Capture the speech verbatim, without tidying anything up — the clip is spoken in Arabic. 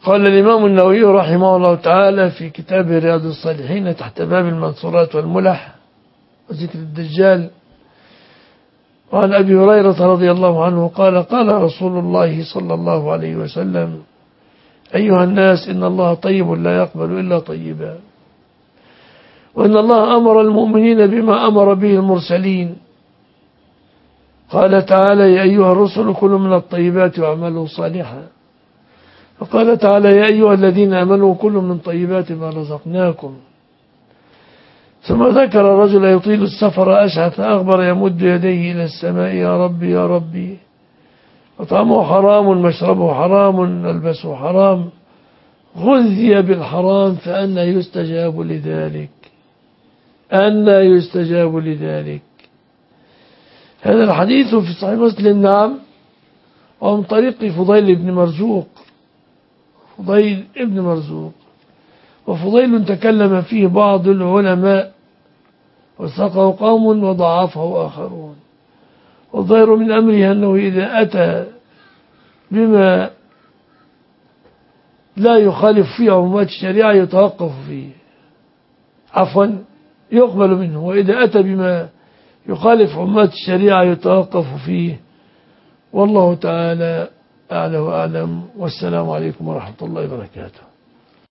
قال الإمام النووي رحمه الله تعالى في كتاب رياض الصالحين تحت باب المنصورات والملح وذكر الدجال، وعن أبي هريرة رضي الله عنه قال قال رسول الله صلى الله عليه وسلم: أيها الناس، إن الله طيب لا يقبل إلا طيبا، وإن الله أمر المؤمنين بما أمر به المرسلين. قال تعالى: يا أيها الرسل كلوا من الطيبات واعملوا صالحا. وقال تعالى: يا أيها الذين آمنوا كلوا من طيبات ما رزقناكم. ثم ذكر رجل يطيل السفر أشعث أغبر يمد يديه إلى السماء: يا ربي يا ربي، وطعمه حرام مشربه حرام ملبسه حرام غذي بالحرام فأنى يستجاب لذلك أنى يستجاب لذلك. هذا الحديث في صحيح مسلم، نعم، ومن طريق فضيل بن مرزوق فضيل ابن مرزوق وفضيل تكلم فيه بعض العلماء وثقه قوم وضعفه آخرون، والظاهر من أمره أنه إذا أتى بما لا يخالف فيه عمومات الشريعة يتوقف فيه، عفوا يقبل منه، وإذا أتى بما يخالف عمومات الشريعة يتوقف فيه. والله تعالى أعلى وأعلم، والسلام عليكم ورحمة الله وبركاته.